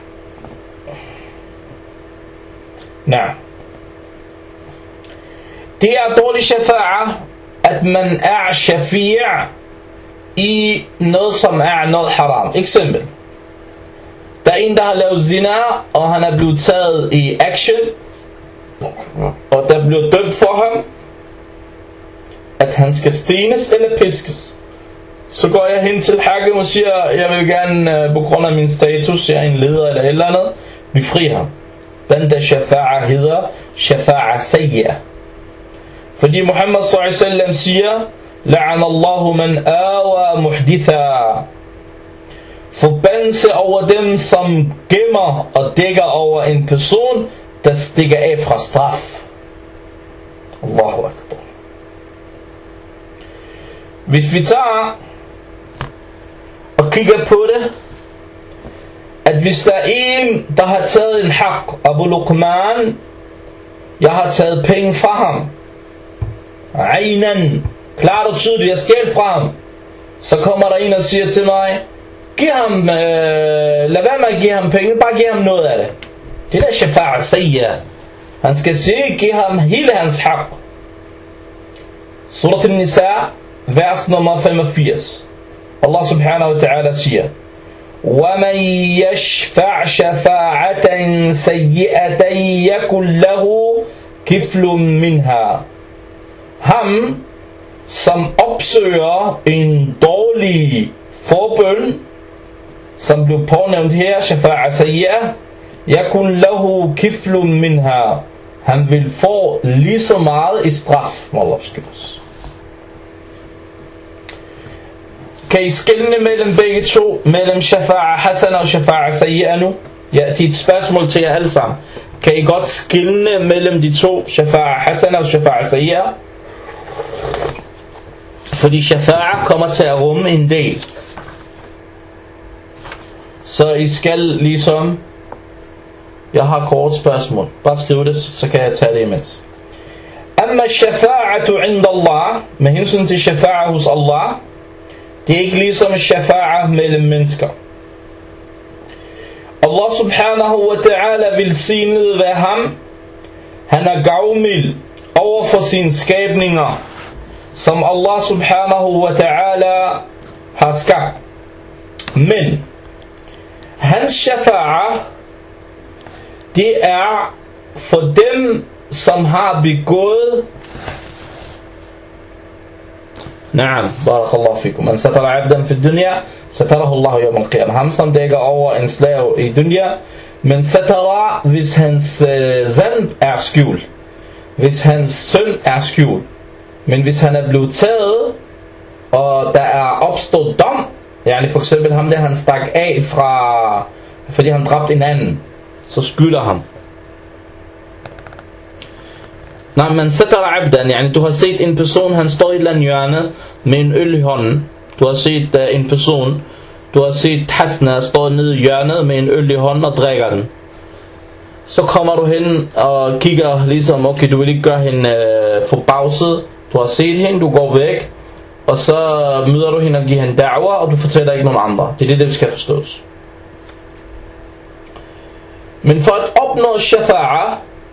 det er dårlig shafa'a, at man er shafi' i noget, som er noget haram. Eksempel. Der er en, der har lavet zina, og han er blevet taget i action, og der bliver dømt for ham, at han skal stenes eller piskes. Så går jeg hen til hakim og siger, jeg vil gerne på grund af min status, jeg er en leder eller et eller andet, befri ham. Den der shafa'a hedder shafa'a sayyi'a. Fordi Muhammad sallallahu alaihi wasallam siger, la'anallahu man awa muhditha. Forbandelse over dem, som gemmer og dækker over en person, der stikker af fra straf. Allahu akbar. Hvis vi tager og kigger på det, at hvis der er en, der har taget en haq, Abu Luqman, jeg har taget penge fra ham, aynan, klart og tydeligt, jeg stjæl fra ham, så kommer der en og siger til mig, giv ham, lad være med at give ham penge, bare giv ham noget af det. Det er shafa'a sayyi'a. Han skal sige, giv ham hele hans haq. Surat al-Nisa, vers nummer 85. Allah subhanahu wa ta'ala siger, وَمَنْ يَشْفَعْ شَفَاعَةً سَيِّئَةً يَكُنْ لَهُ كِفْلٌ مِنْهَا. Ham, som opsøger en dårlig forbøn, som blev pånævnt her, shafa'a sayyi'a, yakun lahu kiflun minha. Han vil få lige så meget i straf. Allah beskytter os. Kan I skelne mellem begge to, mellem shafa'a hasana og shafa'a sayyi'a nu? Ja, det er et spørgsmål til jer alle sammen. Kan I godt skelne mellem de to, shafa'a hasana og shafa'a sayyi'a? Fordi shafa'a kommer til at rumme en del. Så I skal ligesom, jeg har kort spørgsmål, bare skriv det, så kan jeg tage det imens. Amma shafa'atu inda Allah, med hensyn til shafa'a hos Allah, det er ikke ligesom shafa'a mellem mennesker. Allah subhanahu wa ta'ala vil sige ved ham, han er gavmild over for sine skabninger, som Allah subhanahu wa ta'ala har skabt. Men hans shafa'a, det er for dem, som har begået Naam, barakallahu fikum. Man satara abdan fi dunya, satarahu Allah yawm al-qiyamah. Ham som dækker over en slave i dunya, men satara, hvis hans zand er skjult. hvis hans søn er skjult. Men hvis han er blevet taget, og der er opstået dom, yani for eksempel ham der han stak af fra, fordi han dræbte en anden, så skylder han. Når man sætter abdan, yani du har set en person, han står i et eller andet hjørne med en øl i hånden. Du har set en person, du har set Hasna stå nede i hjørnet med en øl i hånden og drikker den. Så kommer du hen og kigger ligesom, okay, du vil ikke gøre hende forbavset. Du har set hende, du går væk, og så møder du hende og giver hende da'wah, og du fortæller ikke nogen andre. Det er det, vi skal forstås. Men for at opnå shafa'a,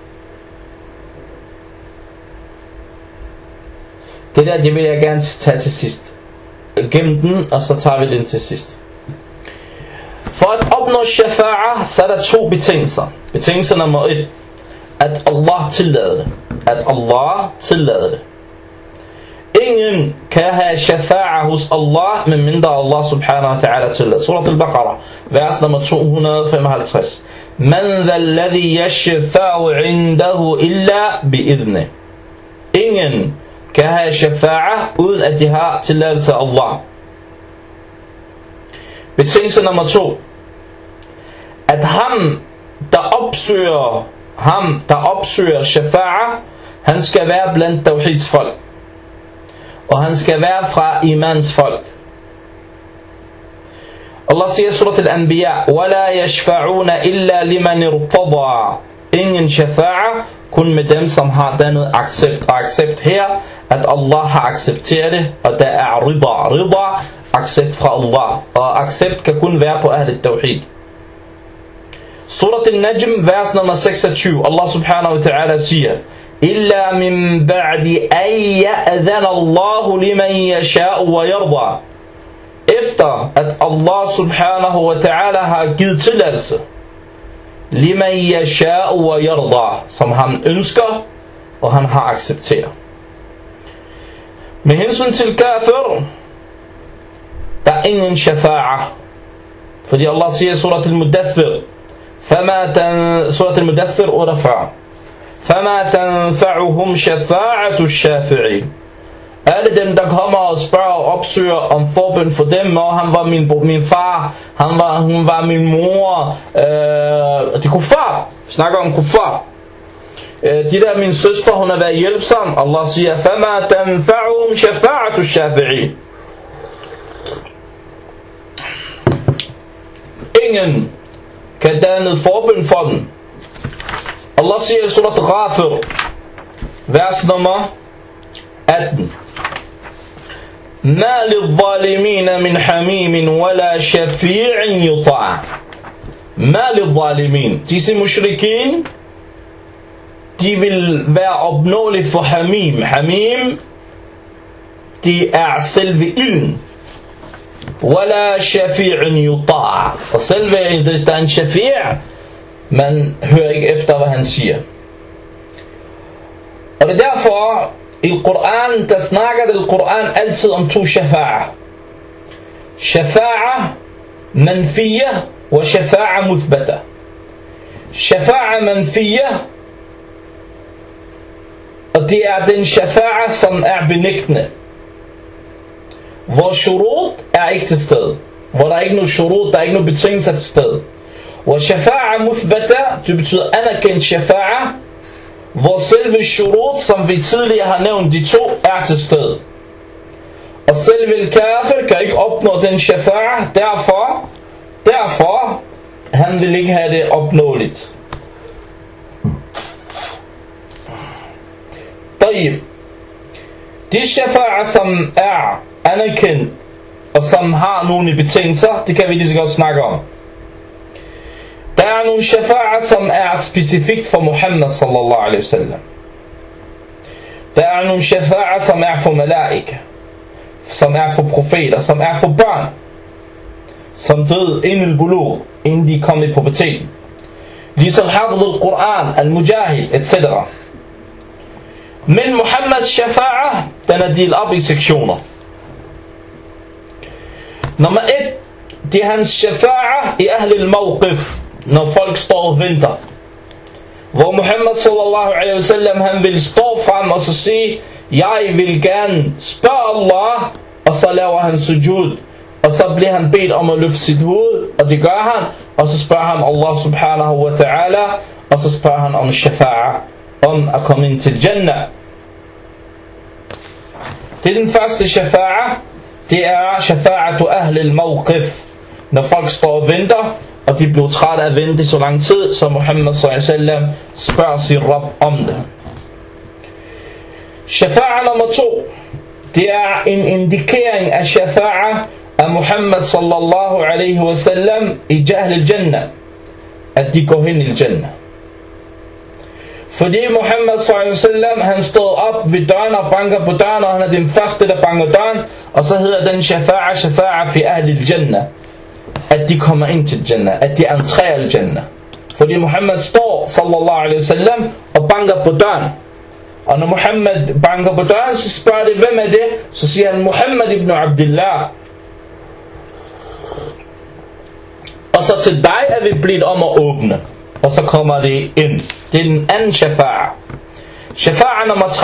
det der, det vil jeg gerne tage til sidst. Gem den, og så tager vi den til sidst. For at opnå shafa'a, så er der 2 betingelser. Betingelse nummer 1, at Allah tillader det. At Allah tillader det. Ingen kan have shafa'a hos Allah, medmindre Allah subhanahu wa ta'ala tillader. Surat al-Baqarah, vers nummer 255. Man dha alladhi yashfa'u indahu illa bi'idhne. Ingen kan have shafa'a uden at de har tilladelse af Allah. Betingelse nummer 2, at ham der opsøger shafa'a, han skal være blandt tawhids folk, og han skal være fra imans folk. Allah siger i surat al-Anbiya, وَلَا يَشْفَعُونَ إِلَّا لِمَنِ ارْتَضَى. Ingen shafa'a, kun med dem som har dannet accept. Og accept her, at Allah har accepteret det, og der er rida, accept fra Allah. Og accept kan kun være på ahl tawhid. Surat al-Najm, vers nummer 26, Allah subhanahu wa ta'ala siger, إِلَّا مِن بَعْدِ أَن يَأْذَنَ اللَّهُ لِمَن يَشَاءُ وَيَرْضَى. Efter at Allah subhanahu wa ta'ala har givet tilladelse, liman yasha'u wa yarda, som han ønsker og han har accepteret. Med hensyn til kafir, der er ingen shafa'a, fordi Allah siger i surat al-Mudaththir, surat al-Mudaththir urafa, فَمَا تَنْفَعُهُمْ شَفَاعَةُ الشَّافِعِينَ. Alle dem der kommer og spørger og opsøger om forbøn for dem, og han var min far, hun var min mor, de kuffar, snakker om kuffar, de der min søster, hun har været hjælpsom. Allah siger, فَمَا تَنْفَعُهُمْ شَفَاعَةُ الشَّافِعِينَ. Ingen kan danne forbøn for dem. Allah siger i surat Ghafir, vers nummer 18, مَا لِلظَّالِمِينَ مِنْ حَمِيمٍ وَلَا شَفِيعٍ يُطَاعٍ. مَا لِلظَّالِمِينَ. Disse mushrikin, de vil være opnåelige for Hamim. Hamim, de er selve ilden. وَلَا شَفِيعٍ يُطَاعٍ. Og selve, hvis der er en shafi', man hører ikke efter, hvad han siger. Og det er derfor, i Koran, der snakker det i Koran altid om 2 shafa'a. Shafa'a manfiyah og shafa'a muthbata. Shafa'a manfiyah, og det er den shafa'a, som er benægtende, hvor shurut er ikke til stede, hvor der er ikke nogen shurut, der er ikke nogen betingelser til stede. Og shafa'a muthbata, det betyder anerkendt shafa'a, hvor selve shurut, som vi tidligere har nævnt, de 2 er til stede. Og selve kafir kan ikke opnå den shafa'a, derfor han vil ikke have det opnåeligt. De shafa'a, som er anerkendt, og som har nogle betingelser, det kan vi lige så godt snakke om. Der er nogle shafa'a, som er specifikt for Muhammad sallallahu alaihi wasallam. Der er nogle shafa'a, som er for malaika, som er for profeter, som er for børn, som døde inden bulugh, inden de kom i puberteten. Ligesom hafid al-Quran, al-Mujahid, etc. Men Muhammads shafa'a, den er delt op i sektioner. Nummer 1, det er hans shafa'a i ahl al-mawqif, når folk står og venter. hvor Muhammad sallallahu alaihi wasallam, han vil stå frem og så sige, jeg vil gerne spørge Allah, og så laver han sujud, og så bliver han bedt om at løfte sit hoved, og det gør han, og så spørger han Allah subhanahu wa ta'ala, og så spørger han om shafa'a, om at komme ind til Jannah. Det er den første shafa'a, det er shafa'atu ahli al-mawqif, når folk står og venter, og de blev trætte af at vente så lang tid, så Muhammad sallallahu alaihi wasallam spørger sin Rabb om det. Shafa'a nummer 2, det er en indikering af shafa'a af Muhammad sallallahu alaihi wasallam i Jahl al-Jannah, at de går hen i Jannah. Fordi Muhammad sallallahu alaihi wasallam, han stod op ved døren og banker på døren, og han er den første, der banker døren, og så hedder den shafa'a fi ahli al-Jannah, at de kommer ind til Jannah, at de entrer al-Jannah. Fordi Muhammad står sallallahu alaihi wasallam og banker på døren. Og når Muhammad banker på døren, så spørger de, hvem er det? Så siger han, Muhammad ibn Abdullah. Og så til dig er vi blevet om at åbne. Og så kommer det ind. Det er den anden shafa'a. Shafa'a nummer 3.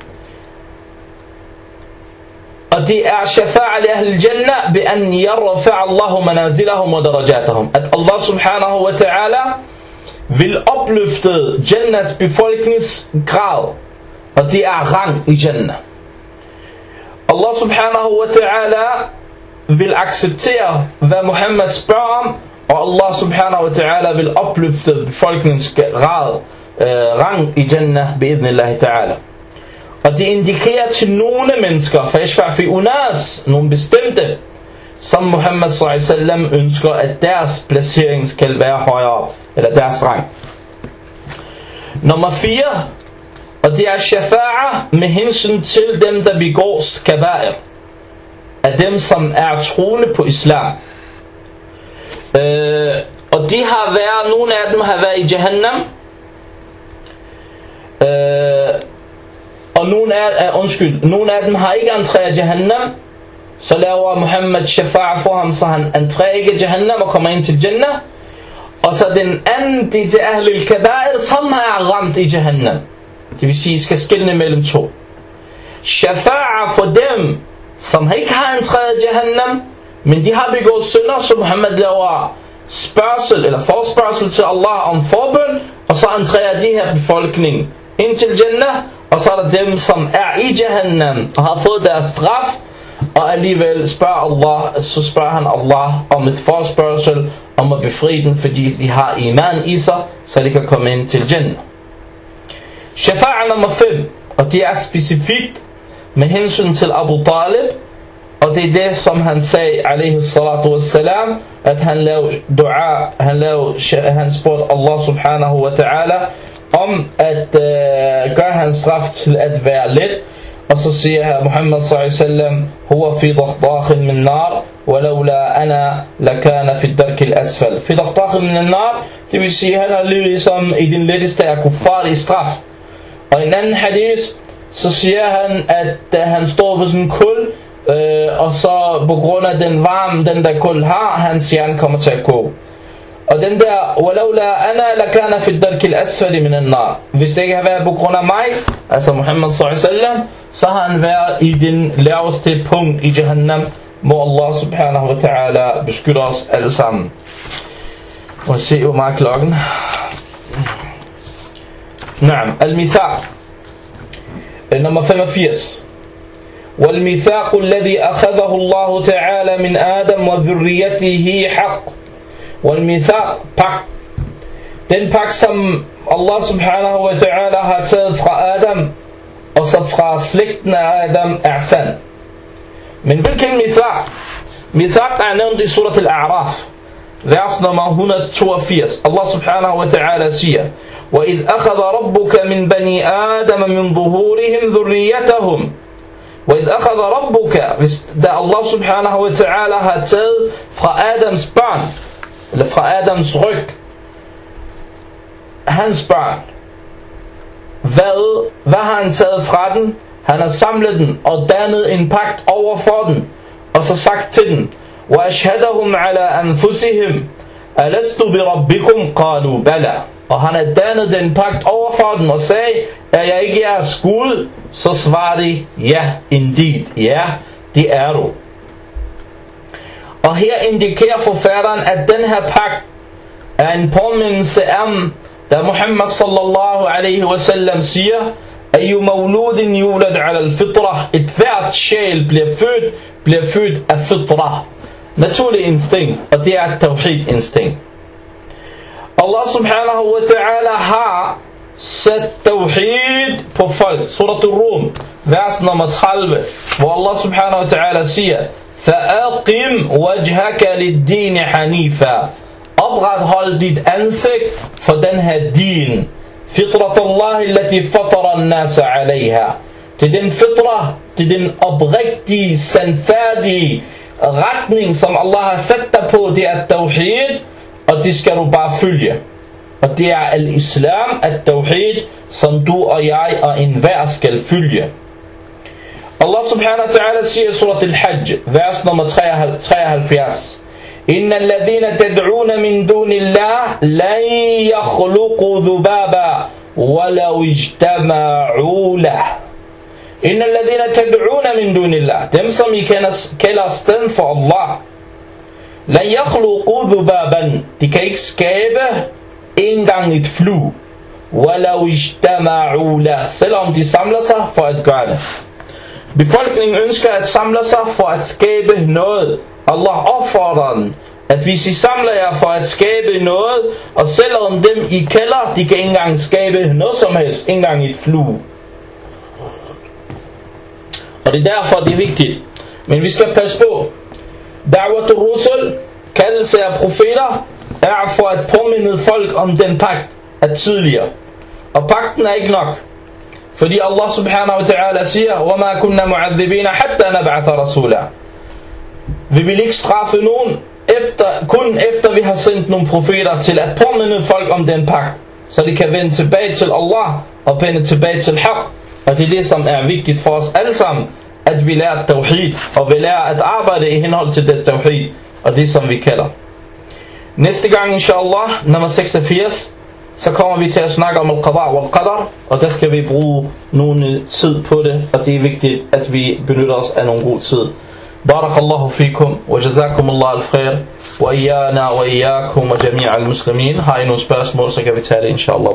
Og det er shafa'a li ahli al-jannah bi an yarfa'a Allahu manazilahum wa darajatahum. At Allah subhanahu wa ta'ala vil opløfte Jannahs befolkningsgrad. Og det er rang i Jannah. Allah subhanahu wa ta'ala vil acceptere, hvad Muhammad spørger om, og Allah subhanahu wa ta'ala vil opløfte befolkningens rang i Jannah bi'idnillahi ta'ala. Og det indikerer til nogle mennesker, fashfa' fi unas, nogle bestemte, som Muhammad sallallahu alaihi wasallam ønsker, at deres placering skal være højere, eller deres rang. Nummer 4, og det er shafa'a med hensyn til dem, der begår kaba'ir, af dem, som er troende på islam. Og de har været, nogle af dem har været i Jahannam, og nogle af dem har ikke entreret Jahannam. Så laver Muhammad shafa'a for ham, så han entrerer ikke Jahannam og kommer ind til Jannah. Og så den anden, det er til Ahl al-Kaba'ir, som har ramt i Jahannam. Det vil sige, skal skelne mellem to. Shafa'a for dem, som ikke har entreret Jahannam, men de har begået synder, så Muhammad laver spørgsel eller forspørgsel til Allah om forbøn, og så entrerer de her befolkning ind til Jannah, og så er der dem, som er i Jahannam og har fået deres straf, og alligevel så spørger han Allah om et forspørgsel om at befri dem, fordi de har iman i sig, så de kan komme ind til Jannah. Shafa'a nummer 5, og det er specifikt med hensyn til Abu Talib, og det er det, som han sagde, alaihi salatu wassalam, at han lavede dua, han spurgte Allah subhanahu wa ta'ala, om at gøre hans straf til at være let. Og så siger Muhammad sallallahu alaihi wasallam, huwa fi dakhdahin min nar, walawla ana lakana fi dark al-asfal. Fi dakhdahin min nar, det vil sige, han er ligesom i den letteste af kuffar i straf. Og i en anden hadith, så siger han, at han står på sådan en kul, og så på grund af den varme, den der kul har, hans hjerne kommer til at gå. Og den der, walawla ana lakana fi dark al-asfali min an-nar. Hvis det ikke har været på grund af mig, altså Muhammad sallallahu alaihi wasallam, så har han været i den laveste punkt i Jahannam. Må Allah subhanahu wa ta'ala beskytte os alle sammen. Og se hvor meget klokken. Naam, al-mithaq. Nummer 85. والميثاق الذي أخذه الله تعالى من آدم وذريته حق. والميثاق pagt. Den pagt som Allah subhanahu wa ta'ala har taget fra Adam og så fra slægten af Adam er sand. Men hvilken mithaq? Mithaq er nævnt i surat al-A'raf, vers nummer 182. Allah subhanahu wa ta'ala siger: وَإِذْ أَخَذَ رَبُّكَ مِنْ بَنِي آدَمَ مِنْ ظُهُورِهِمْ ذُرِّيَّتَهُمْ. وَإِذْ أَخَذَ رَبُّكَ, da Allah subhanahu wa ta'ala har taget fra Adams barn, eller fra Adams ryg, hans børn. Hvad har han taget fra den? Han har samlet den og dannet en pagt over for den, og så sagt til den: وَأَشْهَدَهُمْ عَلَىٰ أَنفُسِهِمْ أَلَسْتُ بِرَبِّكُمْ قَالُوا بَلَى og han har dannet den pagt overfor den og sagde, er jeg ikke jeres Gud? Så svarer de, ja, indeed, ja, det er du. Og her indikerer forfatteren, at den her pagt er en påmindelse om, da Muhammad sallallahu alaihi wasallam siger, Ayu mawludin yulad ala al-fitra, et hvert sjæl bliver født af fitra, naturlig instinkt, og det er et tawhid instinkt. Allah subhanahu wa ta'ala har sat tawhid på folk. Surat al-Rum, vers nummer 30, hvor Allah subhanahu wa ta'ala siger, فَأَقِمْ وَجْهَكَ لِلدِّينِ حَنِيفًا, oprethold dit ansigt for den her din. فِطْرَةَ اللَّهِ الَّتِي فَطَرَ النَّاسَ عَلَيْهَا, det er den fitra, det er den oprigtige, sandfærdige retning, som Allah har sat dig på. Det er tawhid, og det skal du bare følge. Og det er al-Islam, at-tawhid, som du og jeg og enhver skal følge. Allah subhanahu wa ta'ala siger i surat al-Hajj, vers nummer 73, إِنَّ الَّذِينَ تَدْعُونَ مِن دُونِ اللَّهِ لَن يَخْلُقُوا ذُبَابًا وَلَوْ اجْتَمَعُوا لَهُ. إِنَّ الَّذِينَ تَدْعُونَ مِن دُونِ اللَّهِ, dem som I kalder sted for Allah, لَن يَخْلُقُوا ذُبَابًا, de kan ikke skabe engang et flue, وَلَوْ اجْتَمَعُوا لَهُ, selvom de samler sig for at gøre det. Befolkningen ønsker at samle sig for at skabe noget. Allah opfordrer den, at hvis I samler jer for at skabe noget, og selvom dem I kalder, de kan ikke engang skabe noget som helst, ikke engang et flue. Og det er derfor det er vigtigt. Men vi skal passe på. Da'watul rusul, kaldelse af profeter, er for at påminde folk om den pagt af tidligere. Og pagten er ikke nok. Fordi Allah subhanahu wa ta'ala siger, وَمَا كُنَّا مُعَذِّبِينَ حَتَّى نَبْعَثَ رَسُولًا, vi vil ikke straffe nogen, kun efter vi har sendt nogle profeter til at påminde folk om den pagt, så de kan vende tilbage til Allah og vende tilbage til haq. Og det er det, som er vigtigt for os alle sammen, at vi lærer tawhid, og vi lærer at arbejde i henhold til det tawhid, og det som vi kalder. Næste gang, inshallah, nummer 86, så kommer vi til at snakke om al-qada' wal-qadar, og der skal vi bruge nogle tid på det, og det er vigtigt, at vi benytter os af nogle god tid. Barakallahu fikum, wa jazakum Allah al-khair, wa iyana wa iyakum wa jami'a al-muslimin. Har I nogle spørgsmål, så kan vi tage det, inshallah.